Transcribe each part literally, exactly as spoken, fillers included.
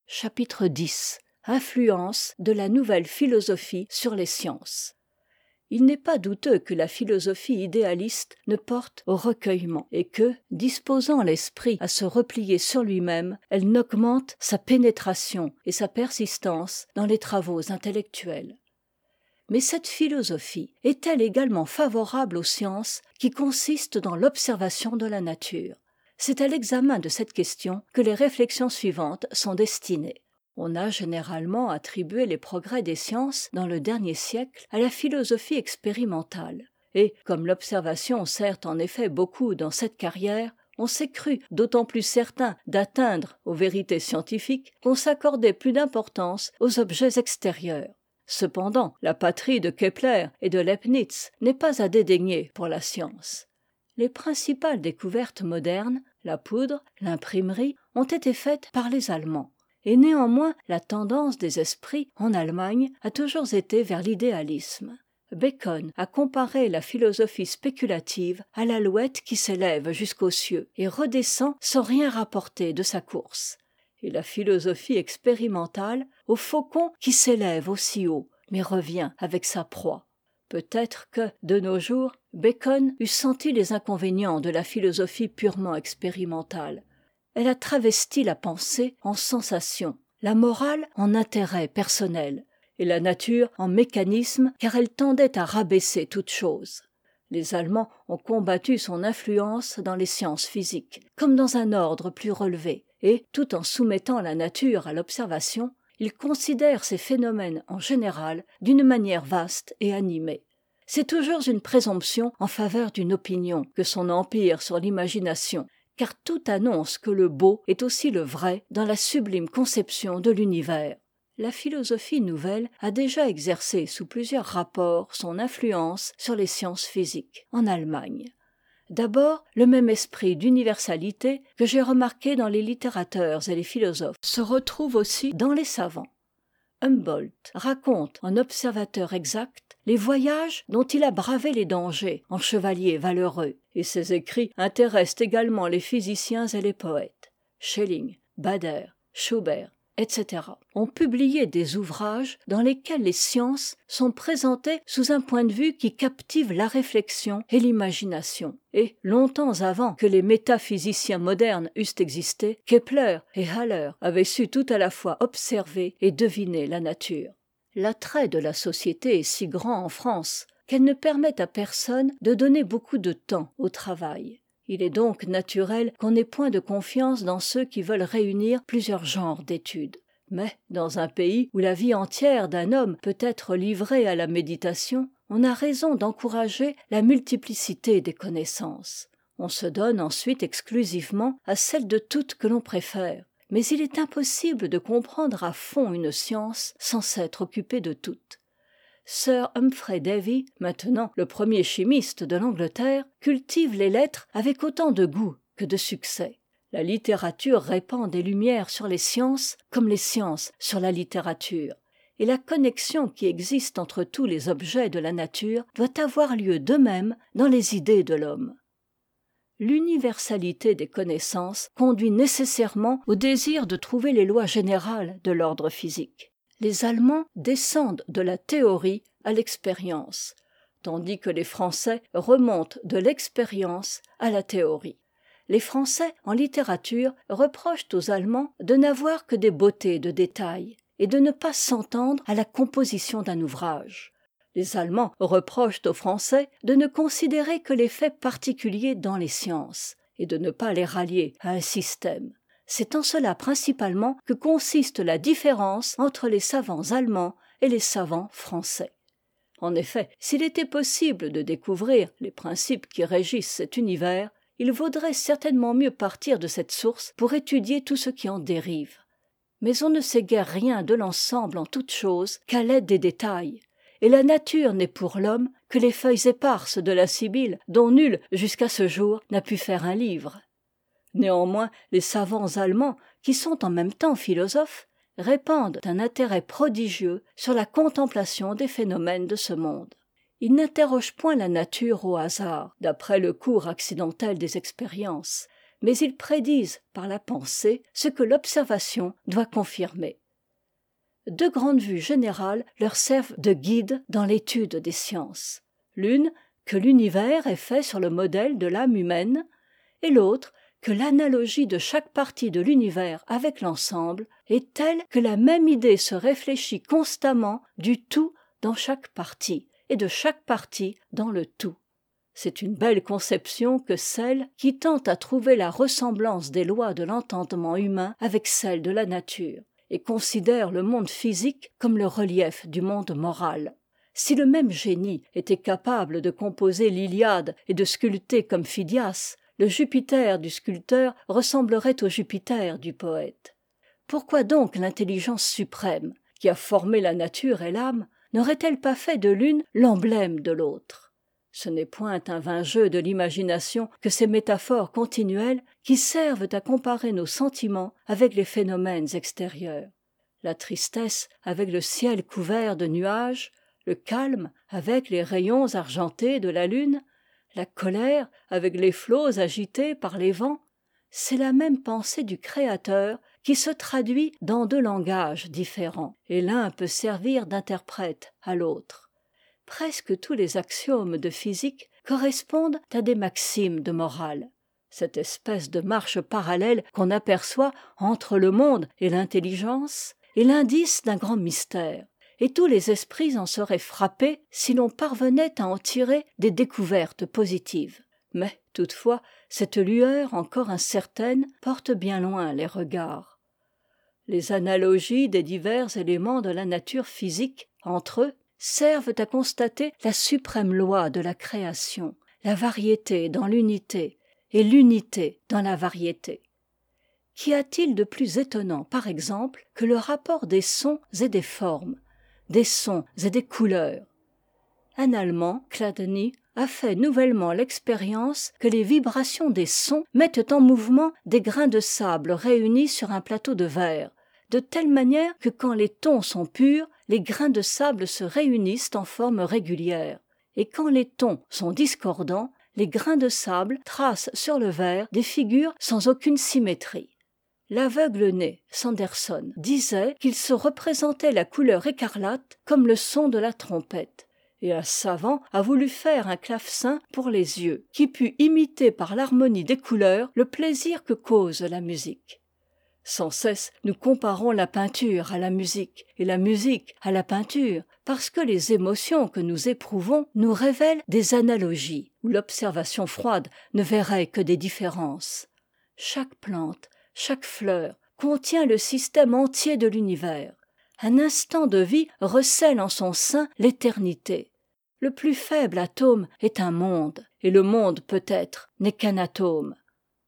Chapitre dix. Influence de la nouvelle philosophie sur les sciences. Il n'est pas douteux que la philosophie idéaliste ne porte au recueillement, et que, disposant l'esprit à se replier sur lui-même, elle n'augmente sa pénétration et sa persistance dans les travaux intellectuels. Mais cette philosophie est-elle également favorable aux sciences qui consistent dans l'observation de la nature ? C'est à l'examen de cette question que les réflexions suivantes sont destinées. On a généralement attribué les progrès des sciences dans le dernier siècle à la philosophie expérimentale, et comme l'observation sert en effet beaucoup dans cette carrière, on s'est cru d'autant plus certain d'atteindre aux vérités scientifiques qu'on s'accordait plus d'importance aux objets extérieurs. Cependant, la patrie de Kepler et de Leibniz n'est pas à dédaigner pour la science. Les principales découvertes modernes, la poudre, l'imprimerie, ont été faites par les Allemands. Et néanmoins, la tendance des esprits en Allemagne a toujours été vers l'idéalisme. Bacon a comparé la philosophie spéculative à l'alouette qui s'élève jusqu'aux cieux et redescend sans rien rapporter de sa course, et la philosophie expérimentale au faucon qui s'élève aussi haut, mais revient avec sa proie. Peut-être que, de nos jours, Bacon eût senti les inconvénients de la philosophie purement expérimentale. Elle a travesti la pensée en sensation, la morale en intérêt personnel, et la nature en mécanisme, car elle tendait à rabaisser toute chose. Les Allemands ont combattu son influence dans les sciences physiques, comme dans un ordre plus relevé, et, tout en soumettant la nature à l'observation, ils considèrent ces phénomènes en général d'une manière vaste et animée. C'est toujours une présomption en faveur d'une opinion que son empire sur l'imagination, car tout annonce que le beau est aussi le vrai dans la sublime conception de l'univers. La philosophie nouvelle a déjà exercé sous plusieurs rapports son influence sur les sciences physiques, en Allemagne. D'abord, le même esprit d'universalité que j'ai remarqué dans les littérateurs et les philosophes se retrouve aussi dans les savants. Humboldt raconte en observateur exact les voyages dont il a bravé les dangers en chevalier valeureux, et ses écrits intéressent également les physiciens et les poètes. Schelling, Baader, Schubert, et cætera ont publié des ouvrages dans lesquels les sciences sont présentées sous un point de vue qui captive la réflexion et l'imagination. Et, longtemps avant que les métaphysiciens modernes eussent existé, Kepler et Haller avaient su tout à la fois observer et deviner la nature. L'attrait de la société est si grand en France qu'elle ne permet à personne de donner beaucoup de temps au travail. Il est donc naturel qu'on n'ait point de confiance dans ceux qui veulent réunir plusieurs genres d'études. Mais, dans un pays où la vie entière d'un homme peut être livrée à la méditation, on a raison d'encourager la multiplicité des connaissances. On se donne ensuite exclusivement à celle de toutes que l'on préfère. Mais il est impossible de comprendre à fond une science sans s'être occupé de toutes. Sir Humphrey Davy, maintenant le premier chimiste de l'Angleterre, cultive les lettres avec autant de goût que de succès. La littérature répand des lumières sur les sciences comme les sciences sur la littérature. Et la connexion qui existe entre tous les objets de la nature doit avoir lieu de même dans les idées de l'homme. L'universalité des connaissances conduit nécessairement au désir de trouver les lois générales de l'ordre physique. Les Allemands descendent de la théorie à l'expérience, tandis que les Français remontent de l'expérience à la théorie. Les Français, en littérature, reprochent aux Allemands de n'avoir que des beautés de détails et de ne pas s'entendre à la composition d'un ouvrage. Les Allemands reprochent aux Français de ne considérer que les faits particuliers dans les sciences et de ne pas les rallier à un système. C'est en cela principalement que consiste la différence entre les savants allemands et les savants français. En effet, s'il était possible de découvrir les principes qui régissent cet univers, il vaudrait certainement mieux partir de cette source pour étudier tout ce qui en dérive. Mais on ne sait guère rien de l'ensemble en toutes choses qu'à l'aide des détails, et la nature n'est pour l'homme que les feuilles éparses de la Sibylle dont nul, jusqu'à ce jour, n'a pu faire un livre. Néanmoins, les savants allemands, qui sont en même temps philosophes, répandent un intérêt prodigieux sur la contemplation des phénomènes de ce monde. Ils n'interrogent point la nature au hasard, d'après le cours accidentel des expériences, mais ils prédisent par la pensée ce que l'observation doit confirmer. Deux grandes vues générales leur servent de guide dans l'étude des sciences. L'une, que l'univers est fait sur le modèle de l'âme humaine, et l'autre, que l'analogie de chaque partie de l'univers avec l'ensemble est telle que la même idée se réfléchit constamment du tout dans chaque partie, et de chaque partie dans le tout. C'est une belle conception que celle qui tend à trouver la ressemblance des lois de l'entendement humain avec celles de la nature, et considère le monde physique comme le relief du monde moral. Si le même génie était capable de composer l'Iliade et de sculpter comme Phidias, le Jupiter du sculpteur ressemblerait au Jupiter du poète. Pourquoi donc l'intelligence suprême, qui a formé la nature et l'âme, n'aurait-elle pas fait de l'une l'emblème de l'autre ? Ce n'est point un vain jeu de l'imagination que ces métaphores continuelles qui servent à comparer nos sentiments avec les phénomènes extérieurs. La tristesse avec le ciel couvert de nuages, le calme avec les rayons argentés de la lune, la colère avec les flots agités par les vents, c'est la même pensée du Créateur qui se traduit dans deux langages différents, et l'un peut servir d'interprète à l'autre. Presque tous les axiomes de physique correspondent à des maximes de morale. Cette espèce de marche parallèle qu'on aperçoit entre le monde et l'intelligence est l'indice d'un grand mystère, et tous les esprits en seraient frappés si l'on parvenait à en tirer des découvertes positives. Mais, toutefois, cette lueur encore incertaine porte bien loin les regards. Les analogies des divers éléments de la nature physique entre eux servent à constater la suprême loi de la création, la variété dans l'unité et l'unité dans la variété. Qu'y a-t-il de plus étonnant, par exemple, que le rapport des sons et des formes, des sons et des couleurs ? Un Allemand, Chladni, a fait nouvellement l'expérience que les vibrations des sons mettent en mouvement des grains de sable réunis sur un plateau de verre, de telle manière que quand les tons sont purs, les grains de sable se réunissent en forme régulière, et quand les tons sont discordants, les grains de sable tracent sur le verre des figures sans aucune symétrie. L'aveugle-né, Sanderson, disait qu'il se représentait la couleur écarlate comme le son de la trompette, et un savant a voulu faire un clavecin pour les yeux, qui pût imiter par l'harmonie des couleurs le plaisir que cause la musique. Sans cesse, nous comparons la peinture à la musique et la musique à la peinture, parce que les émotions que nous éprouvons nous révèlent des analogies où l'observation froide ne verrait que des différences. Chaque plante, chaque fleur contient le système entier de l'univers. Un instant de vie recèle en son sein l'éternité. Le plus faible atome est un monde, et le monde peut-être n'est qu'un atome.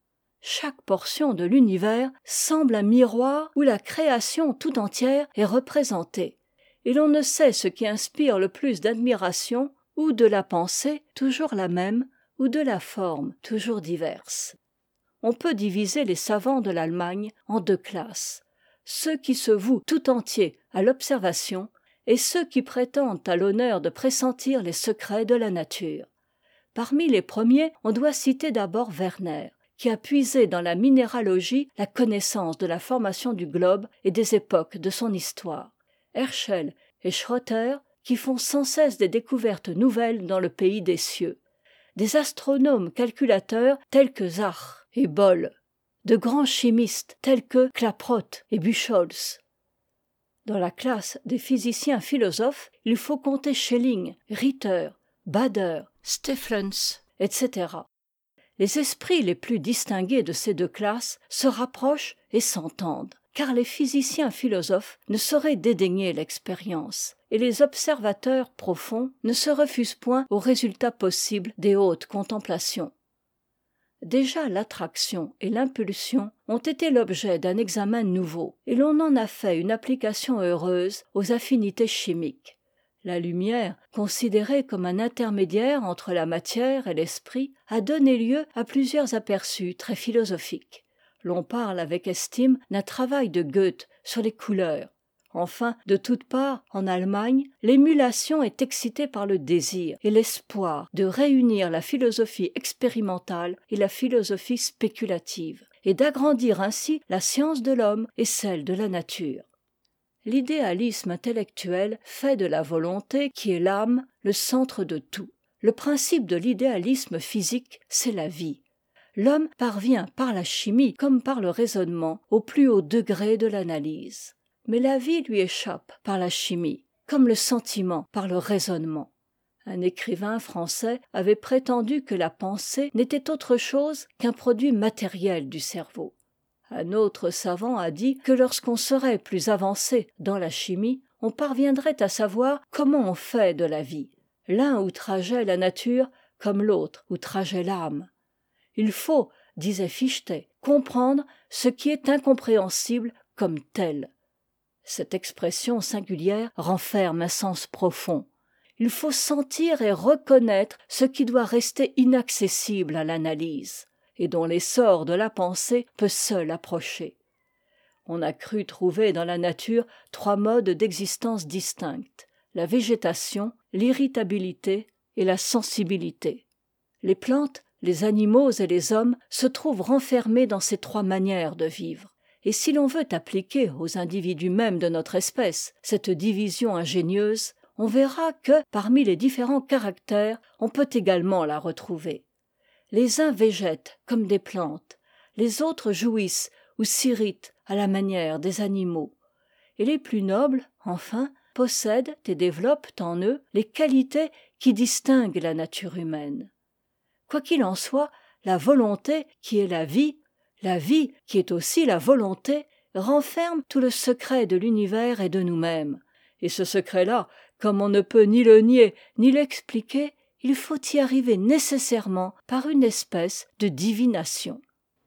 Chaque portion de l'univers semble un miroir où la création tout entière est représentée, et l'on ne sait ce qui inspire le plus d'admiration, ou de la pensée, toujours la même, ou de la forme, toujours diverse. On peut diviser les savants de l'Allemagne en deux classes, ceux qui se vouent tout entiers à l'observation et ceux qui prétendent à l'honneur de pressentir les secrets de la nature. Parmi les premiers, on doit citer d'abord Werner, qui a puisé dans la minéralogie la connaissance de la formation du globe et des époques de son histoire. Herschel et Schroeter, qui font sans cesse des découvertes nouvelles dans le pays des cieux. Des astronomes calculateurs tels que Zach et Boll. De grands chimistes tels que Klaproth et Buchholz. Dans la classe des physiciens philosophes, il faut compter Schelling, Ritter, Bader, Stefflens, et cetera. Les esprits les plus distingués de ces deux classes se rapprochent et s'entendent, car les physiciens philosophes ne sauraient dédaigner l'expérience, et les observateurs profonds ne se refusent point aux résultats possibles des hautes contemplations. Déjà l'attraction et l'impulsion ont été l'objet d'un examen nouveau, et l'on en a fait une application heureuse aux affinités chimiques. La lumière, considérée comme un intermédiaire entre la matière et l'esprit, a donné lieu à plusieurs aperçus très philosophiques. L'on parle avec estime d'un travail de Goethe sur les couleurs. Enfin, de toutes parts, en Allemagne, l'émulation est excitée par le désir et l'espoir de réunir la philosophie expérimentale et la philosophie spéculative, et d'agrandir ainsi la science de l'homme et celle de la nature. L'idéalisme intellectuel fait de la volonté, qui est l'âme, le centre de tout. Le principe de l'idéalisme physique, c'est la vie. L'homme parvient par la chimie comme par le raisonnement au plus haut degré de l'analyse. Mais la vie lui échappe par la chimie, comme le sentiment par le raisonnement. Un écrivain français avait prétendu que la pensée n'était autre chose qu'un produit matériel du cerveau. Un autre savant a dit que lorsqu'on serait plus avancé dans la chimie, on parviendrait à savoir comment on fait de la vie. L'un outrageait la nature comme l'autre outrageait l'âme. Il faut, disait Fichte, comprendre ce qui est incompréhensible comme tel. Cette expression singulière renferme un sens profond. Il faut sentir et reconnaître ce qui doit rester inaccessible à l'analyse, et dont l'essor de la pensée peut seul approcher. On a cru trouver dans la nature trois modes d'existence distincts, la végétation, l'irritabilité et la sensibilité. Les plantes, les animaux et les hommes se trouvent renfermés dans ces trois manières de vivre. Et si l'on veut appliquer aux individus mêmes de notre espèce cette division ingénieuse, on verra que, parmi les différents caractères, on peut également la retrouver. Les uns végètent comme des plantes, les autres jouissent ou s'irritent à la manière des animaux. Et les plus nobles, enfin, possèdent et développent en eux les qualités qui distinguent la nature humaine. Quoi qu'il en soit, la volonté, qui est la vie, la vie, qui est aussi la volonté, renferme tout le secret de l'univers et de nous-mêmes. Et ce secret-là, comme on ne peut ni le nier ni l'expliquer, il faut y arriver nécessairement par une espèce de divination.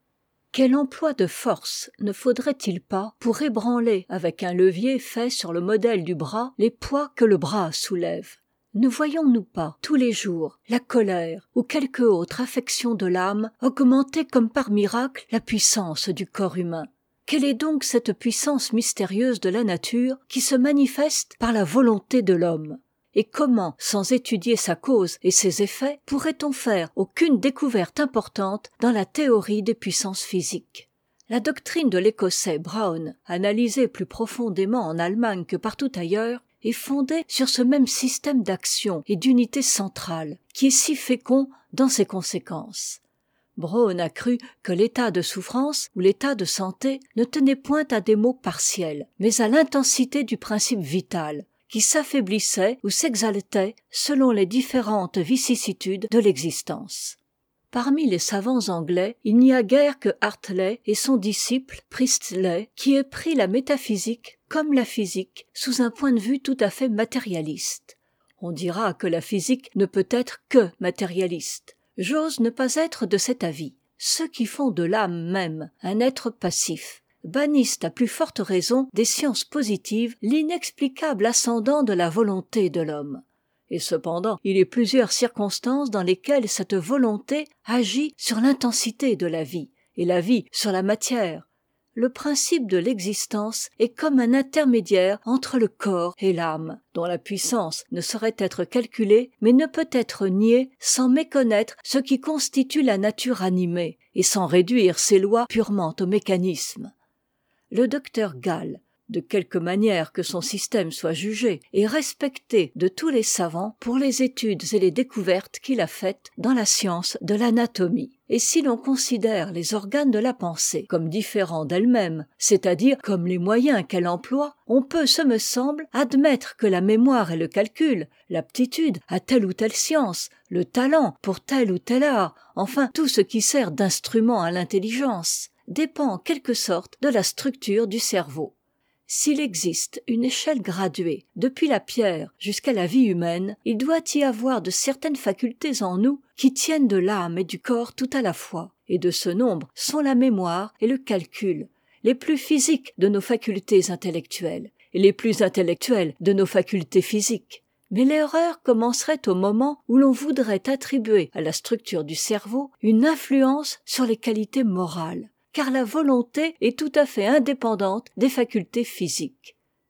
Quel emploi de force ne faudrait-il pas pour ébranler avec un levier fait sur le modèle du bras les poids que le bras soulève? Ne voyons-nous pas, tous les jours, la colère ou quelque autre affection de l'âme augmenter comme par miracle la puissance du corps humain? Quelle est donc cette puissance mystérieuse de la nature qui se manifeste par la volonté de l'homme? Et comment, sans étudier sa cause et ses effets, pourrait-on faire aucune découverte importante dans la théorie des puissances physiques? La doctrine de l'Écossais Brown, analysée plus profondément en Allemagne que partout ailleurs, est fondée sur ce même système d'action et d'unité centrale, qui est si fécond dans ses conséquences. Brown a cru que l'état de souffrance ou l'état de santé ne tenait point à des maux partiels, mais à l'intensité du principe vital, qui s'affaiblissait ou s'exaltait selon les différentes vicissitudes de l'existence. Parmi les savants anglais, il n'y a guère que Hartley et son disciple Priestley qui aient pris la métaphysique comme la physique sous un point de vue tout à fait matérialiste. On dira que la physique ne peut être que matérialiste. J'ose ne pas être de cet avis. Ceux qui font de l'âme même un être passif bannissent à plus forte raison des sciences positives l'inexplicable ascendant de la volonté de l'homme. Et cependant, il est plusieurs circonstances dans lesquelles cette volonté agit sur l'intensité de la vie, et la vie sur la matière. Le principe de l'existence est comme un intermédiaire entre le corps et l'âme, dont la puissance ne saurait être calculée, mais ne peut être niée sans méconnaître ce qui constitue la nature animée, et sans réduire ses lois purement au mécanisme. Le docteur Gall, de quelque manière que son système soit jugé, est respecté de tous les savants pour les études et les découvertes qu'il a faites dans la science de l'anatomie. Et si l'on considère les organes de la pensée comme différents d'elle-même, c'est-à-dire comme les moyens qu'elle emploie, on peut, ce me semble, admettre que la mémoire et le calcul, l'aptitude à telle ou telle science, le talent pour tel ou tel art, enfin tout ce qui sert d'instrument à l'intelligence, dépend en quelque sorte de la structure du cerveau. S'il existe une échelle graduée, depuis la pierre jusqu'à la vie humaine, il doit y avoir de certaines facultés en nous qui tiennent de l'âme et du corps tout à la fois, et de ce nombre sont la mémoire et le calcul, les plus physiques de nos facultés intellectuelles, et les plus intellectuelles de nos facultés physiques. Mais l'erreur commencerait au moment où l'on voudrait attribuer à la structure du cerveau une influence sur les qualités morales, car la volonté est tout à fait indépendante des facultés physiques.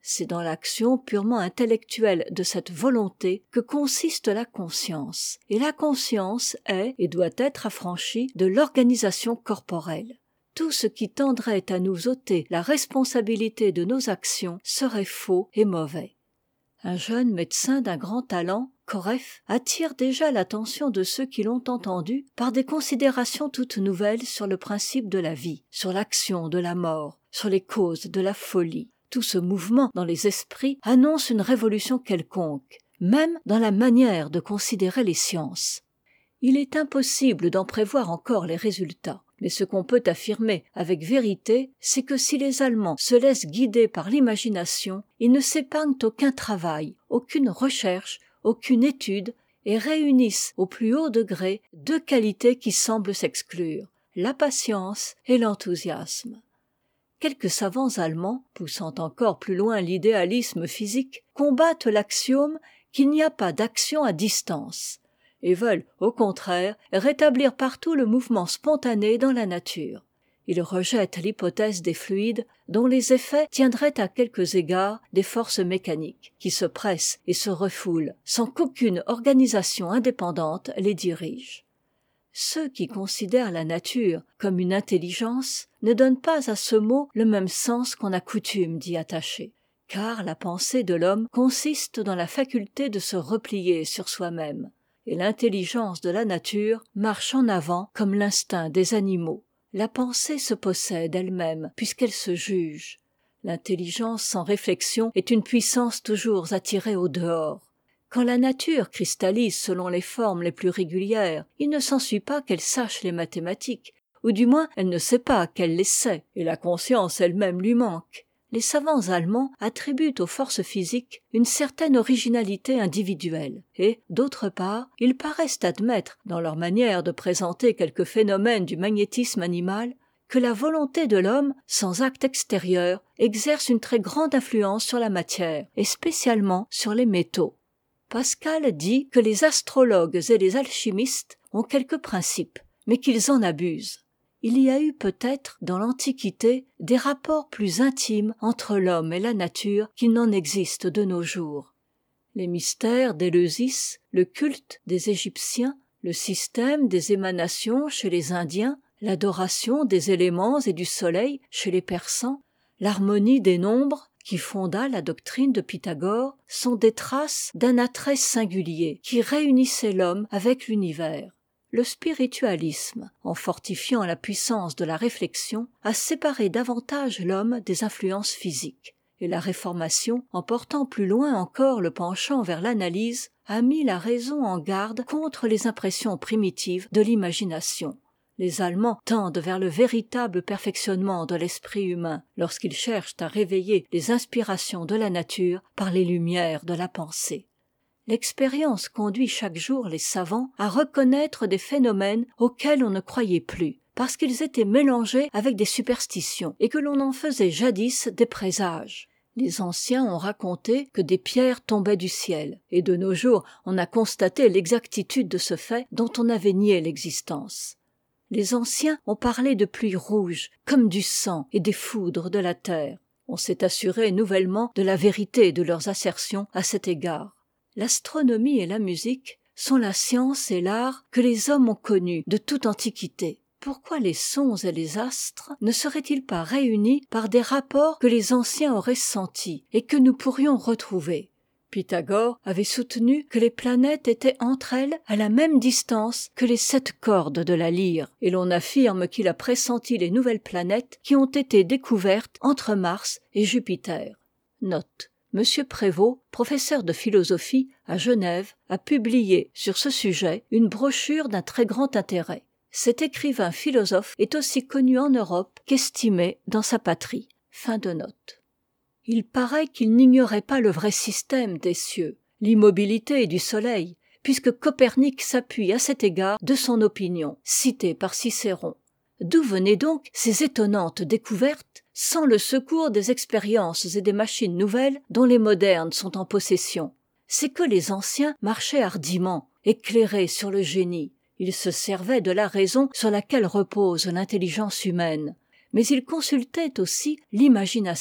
C'est dans l'action purement intellectuelle de cette volonté que consiste la conscience, et la conscience est et doit être affranchie de l'organisation corporelle. Tout ce qui tendrait à nous ôter la responsabilité de nos actions serait faux et mauvais. Un jeune médecin d'un grand talent, Koreff, attire déjà l'attention de ceux qui l'ont entendu par des considérations toutes nouvelles sur le principe de la vie, sur l'action de la mort, sur les causes de la folie. Tout ce mouvement dans les esprits annonce une révolution quelconque, même dans la manière de considérer les sciences. Il est impossible d'en prévoir encore les résultats. Mais ce qu'on peut affirmer avec vérité, c'est que si les Allemands se laissent guider par l'imagination, ils ne s'épargnent aucun travail, aucune recherche, aucune étude, et réunissent au plus haut degré deux qualités qui semblent s'exclure, la patience et l'enthousiasme. Quelques savants allemands, poussant encore plus loin l'idéalisme physique, combattent l'axiome qu'il n'y a pas d'action à distance, et veulent, au contraire, rétablir partout le mouvement spontané dans la nature. Ils rejettent l'hypothèse des fluides dont les effets tiendraient à quelques égards des forces mécaniques, qui se pressent et se refoulent, sans qu'aucune organisation indépendante les dirige. Ceux qui considèrent la nature comme une intelligence ne donnent pas à ce mot le même sens qu'on a coutume d'y attacher, car la pensée de l'homme consiste dans la faculté de se replier sur soi-même, et l'intelligence de la nature marche en avant comme l'instinct des animaux. La pensée se possède elle-même puisqu'elle se juge. L'intelligence sans réflexion est une puissance toujours attirée au dehors. Quand la nature cristallise selon les formes les plus régulières, il ne s'ensuit pas qu'elle sache les mathématiques, ou du moins elle ne sait pas qu'elle les sait, et la conscience elle-même lui manque. Les savants allemands attribuent aux forces physiques une certaine originalité individuelle, et, d'autre part, ils paraissent admettre, dans leur manière de présenter quelques phénomènes du magnétisme animal, que la volonté de l'homme, sans acte extérieur, exerce une très grande influence sur la matière, et spécialement sur les métaux. Pascal dit que les astrologues et les alchimistes ont quelques principes, mais qu'ils en abusent. Il y a eu peut-être dans l'Antiquité des rapports plus intimes entre l'homme et la nature qu'il n'en existe de nos jours. Les mystères d'Éleusis, le culte des Égyptiens, le système des émanations chez les Indiens, l'adoration des éléments et du soleil chez les Persans, l'harmonie des nombres qui fonda la doctrine de Pythagore sont des traces d'un attrait singulier qui réunissait l'homme avec l'univers. Le spiritualisme, en fortifiant la puissance de la réflexion, a séparé davantage l'homme des influences physiques, et la Réformation, en portant plus loin encore le penchant vers l'analyse, a mis la raison en garde contre les impressions primitives de l'imagination. Les Allemands tendent vers le véritable perfectionnement de l'esprit humain lorsqu'ils cherchent à réveiller les inspirations de la nature par les lumières de la pensée. L'expérience conduit chaque jour les savants à reconnaître des phénomènes auxquels on ne croyait plus, parce qu'ils étaient mélangés avec des superstitions et que l'on en faisait jadis des présages. Les anciens ont raconté que des pierres tombaient du ciel, et de nos jours on a constaté l'exactitude de ce fait dont on avait nié l'existence. Les anciens ont parlé de pluies rouges, comme du sang et des foudres de la terre. On s'est assuré nouvellement de la vérité de leurs assertions à cet égard. L'astronomie et la musique sont la science et l'art que les hommes ont connus de toute antiquité. Pourquoi les sons et les astres ne seraient-ils pas réunis par des rapports que les anciens auraient sentis et que nous pourrions retrouver ? Pythagore avait soutenu que les planètes étaient entre elles à la même distance que les sept cordes de la lyre, et l'on affirme qu'il a pressenti les nouvelles planètes qui ont été découvertes entre Mars et Jupiter. Note. Monsieur Prévost, professeur de philosophie à Genève, a publié sur ce sujet une brochure d'un très grand intérêt. Cet écrivain philosophe est aussi connu en Europe qu'estimé dans sa patrie. Fin de note. Il paraît qu'il n'ignorait pas le vrai système des cieux, l'immobilité du soleil, puisque Copernic s'appuie à cet égard de son opinion, citée par Cicéron. D'où venaient donc ces étonnantes découvertes sans le secours des expériences et des machines nouvelles dont les modernes sont en possession? C'est que les anciens marchaient hardiment, éclairés sur le génie. Ils se servaient de la raison sur laquelle repose l'intelligence humaine. Mais ils consultaient aussi l'imagination,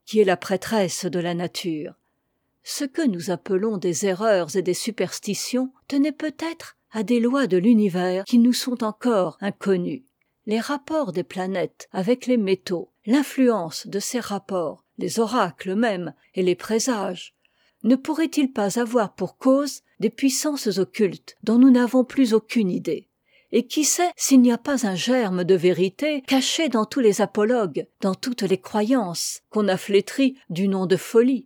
qui est la prêtresse de la nature. Ce que nous appelons des erreurs et des superstitions tenait peut-être à des lois de l'univers qui nous sont encore inconnues. Les rapports des planètes avec les métaux, l'influence de ces rapports, les oracles même et les présages, ne pourraient-ils pas avoir pour cause des puissances occultes dont nous n'avons plus aucune idée? Et qui sait s'il n'y a pas un germe de vérité caché dans tous les apologues, dans toutes les croyances qu'on a flétries du nom de folie?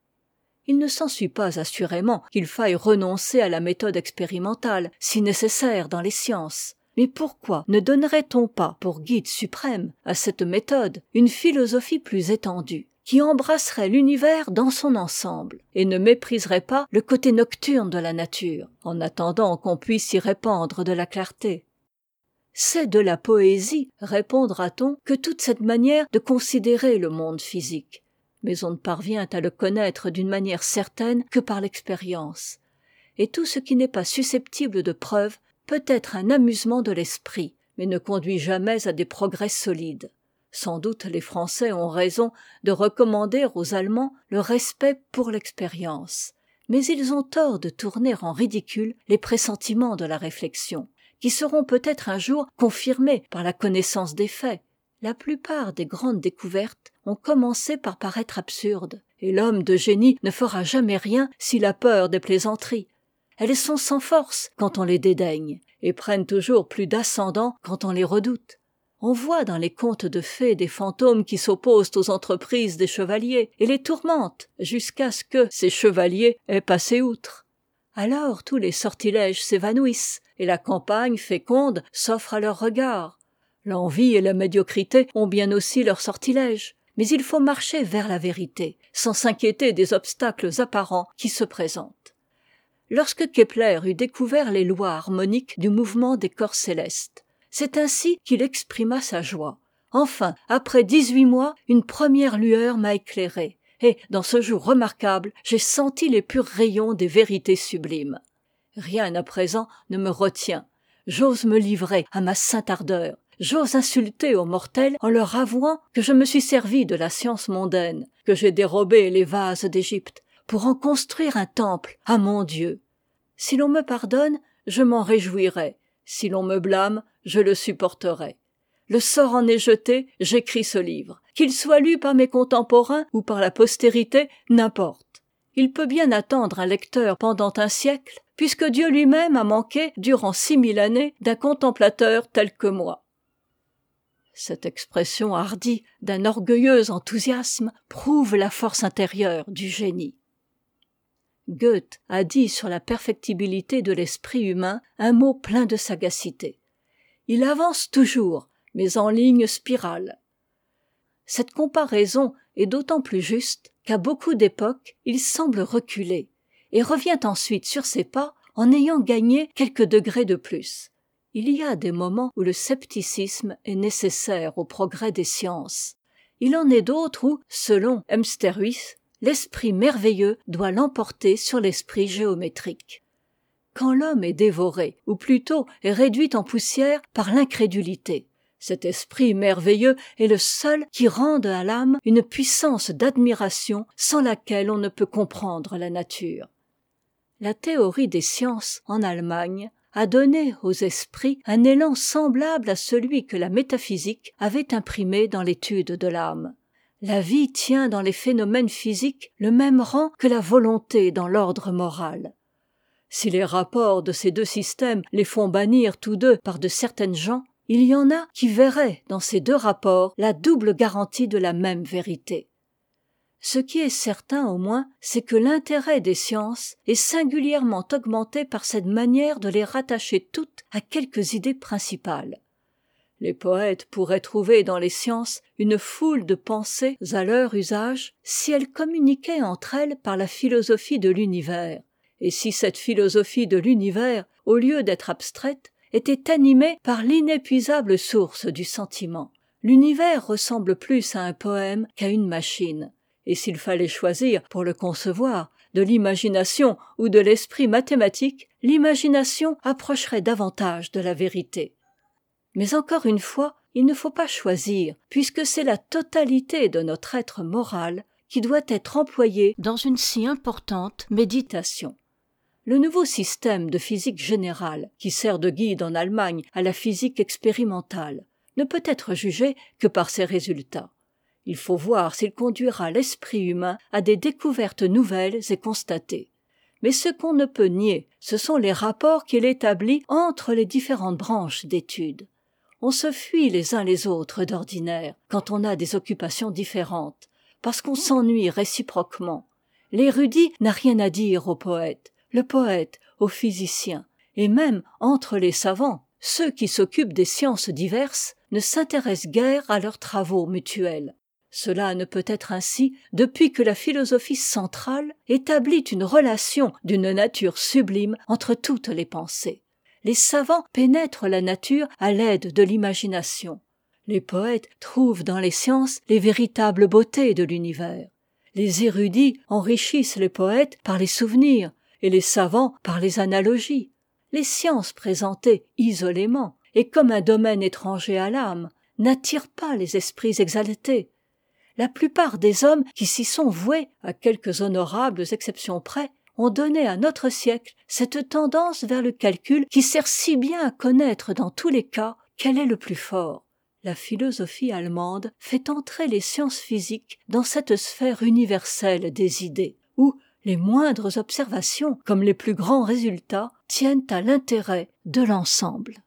Il ne s'ensuit pas assurément qu'il faille renoncer à la méthode expérimentale, si nécessaire dans les sciences. Mais pourquoi ne donnerait-on pas pour guide suprême à cette méthode une philosophie plus étendue, qui embrasserait l'univers dans son ensemble, et ne mépriserait pas le côté nocturne de la nature, en attendant qu'on puisse y répandre de la clarté? C'est de la poésie, répondra-t-on, que toute cette manière de considérer le monde physique. Mais on ne parvient à le connaître d'une manière certaine que par l'expérience. Et tout ce qui n'est pas susceptible de preuve peut être un amusement de l'esprit, mais ne conduit jamais à des progrès solides. Sans doute les Français ont raison de recommander aux Allemands le respect pour l'expérience, mais ils ont tort de tourner en ridicule les pressentiments de la réflexion, qui seront peut-être un jour confirmés par la connaissance des faits. La plupart des grandes découvertes ont commencé par paraître absurdes, et l'homme de génie ne fera jamais rien s'il a peur des plaisanteries. Elles sont sans force quand on les dédaigne, et prennent toujours plus d'ascendant quand on les redoute. On voit dans les contes de fées des fantômes qui s'opposent aux entreprises des chevaliers, et les tourmentent jusqu'à ce que ces chevaliers aient passé outre. Alors tous les sortilèges s'évanouissent, et la campagne féconde s'offre à leurs regards. L'envie et la médiocrité ont bien aussi leurs sortilèges, mais il faut marcher vers la vérité, sans s'inquiéter des obstacles apparents qui se présentent. Lorsque Kepler eut découvert les lois harmoniques du mouvement des corps célestes, c'est ainsi qu'il exprima sa joie. Enfin, après dix-huit mois, une première lueur m'a éclairé, et, dans ce jour remarquable, j'ai senti les purs rayons des vérités sublimes. Rien à présent ne me retient. J'ose me livrer à ma sainte ardeur. J'ose insulter aux mortels en leur avouant que je me suis servi de la science mondaine, que j'ai dérobé les vases d'Égypte pour en construire un temple à mon Dieu. Si l'on me pardonne, je m'en réjouirai. Si l'on me blâme, je le supporterai. Le sort en est jeté, j'écris ce livre. Qu'il soit lu par mes contemporains ou par la postérité, n'importe. Il peut bien attendre un lecteur pendant un siècle, puisque Dieu lui-même a manqué, durant six mille années, d'un contemplateur tel que moi. Cette expression hardie d'un orgueilleux enthousiasme prouve la force intérieure du génie. Goethe a dit sur la perfectibilité de l'esprit humain un mot plein de sagacité. Il avance toujours, mais en ligne spirale. Cette comparaison est d'autant plus juste qu'à beaucoup d'époques, il semble reculer, et revient ensuite sur ses pas en ayant gagné quelques degrés de plus. Il y a des moments où le scepticisme est nécessaire au progrès des sciences. Il en est d'autres où, selon Hemsterhuis, l'esprit merveilleux doit l'emporter sur l'esprit géométrique. Quand l'homme est dévoré, ou plutôt est réduit en poussière par l'incrédulité, cet esprit merveilleux est le seul qui rende à l'âme une puissance d'admiration sans laquelle on ne peut comprendre la nature. La théorie des sciences en Allemagne a donné aux esprits un élan semblable à celui que la métaphysique avait imprimé dans l'étude de l'âme. La vie tient dans les phénomènes physiques le même rang que la volonté dans l'ordre moral. Si les rapports de ces deux systèmes les font bannir tous deux par de certaines gens, il y en a qui verraient dans ces deux rapports la double garantie de la même vérité. Ce qui est certain au moins, c'est que l'intérêt des sciences est singulièrement augmenté par cette manière de les rattacher toutes à quelques idées principales. Les poètes pourraient trouver dans les sciences une foule de pensées à leur usage si elles communiquaient entre elles par la philosophie de l'univers, et si cette philosophie de l'univers, au lieu d'être abstraite, était animée par l'inépuisable source du sentiment. L'univers ressemble plus à un poème qu'à une machine. Et s'il fallait choisir, pour le concevoir, de l'imagination ou de l'esprit mathématique, l'imagination approcherait davantage de la vérité. Mais encore une fois, il ne faut pas choisir, puisque c'est la totalité de notre être moral qui doit être employée dans une si importante méditation. Le nouveau système de physique générale, qui sert de guide en Allemagne à la physique expérimentale, ne peut être jugé que par ses résultats. Il faut voir s'il conduira l'esprit humain à des découvertes nouvelles et constatées. Mais ce qu'on ne peut nier, ce sont les rapports qu'il établit entre les différentes branches d'études. On se fuit les uns les autres d'ordinaire, quand on a des occupations différentes, parce qu'on s'ennuie réciproquement. L'érudit n'a rien à dire au poète, le poète au physicien, et même entre les savants, ceux qui s'occupent des sciences diverses ne s'intéressent guère à leurs travaux mutuels. Cela ne peut être ainsi depuis que la philosophie centrale établit une relation d'une nature sublime entre toutes les pensées. Les savants pénètrent la nature à l'aide de l'imagination. Les poètes trouvent dans les sciences les véritables beautés de l'univers. Les érudits enrichissent les poètes par les souvenirs et les savants par les analogies. Les sciences présentées isolément et comme un domaine étranger à l'âme n'attirent pas les esprits exaltés. La plupart des hommes qui s'y sont voués, à quelques honorables exceptions près, ont donné à notre siècle cette tendance vers le calcul qui sert si bien à connaître dans tous les cas quel est le plus fort. La philosophie allemande fait entrer les sciences physiques dans cette sphère universelle des idées, où les moindres observations comme les plus grands résultats tiennent à l'intérêt de l'ensemble.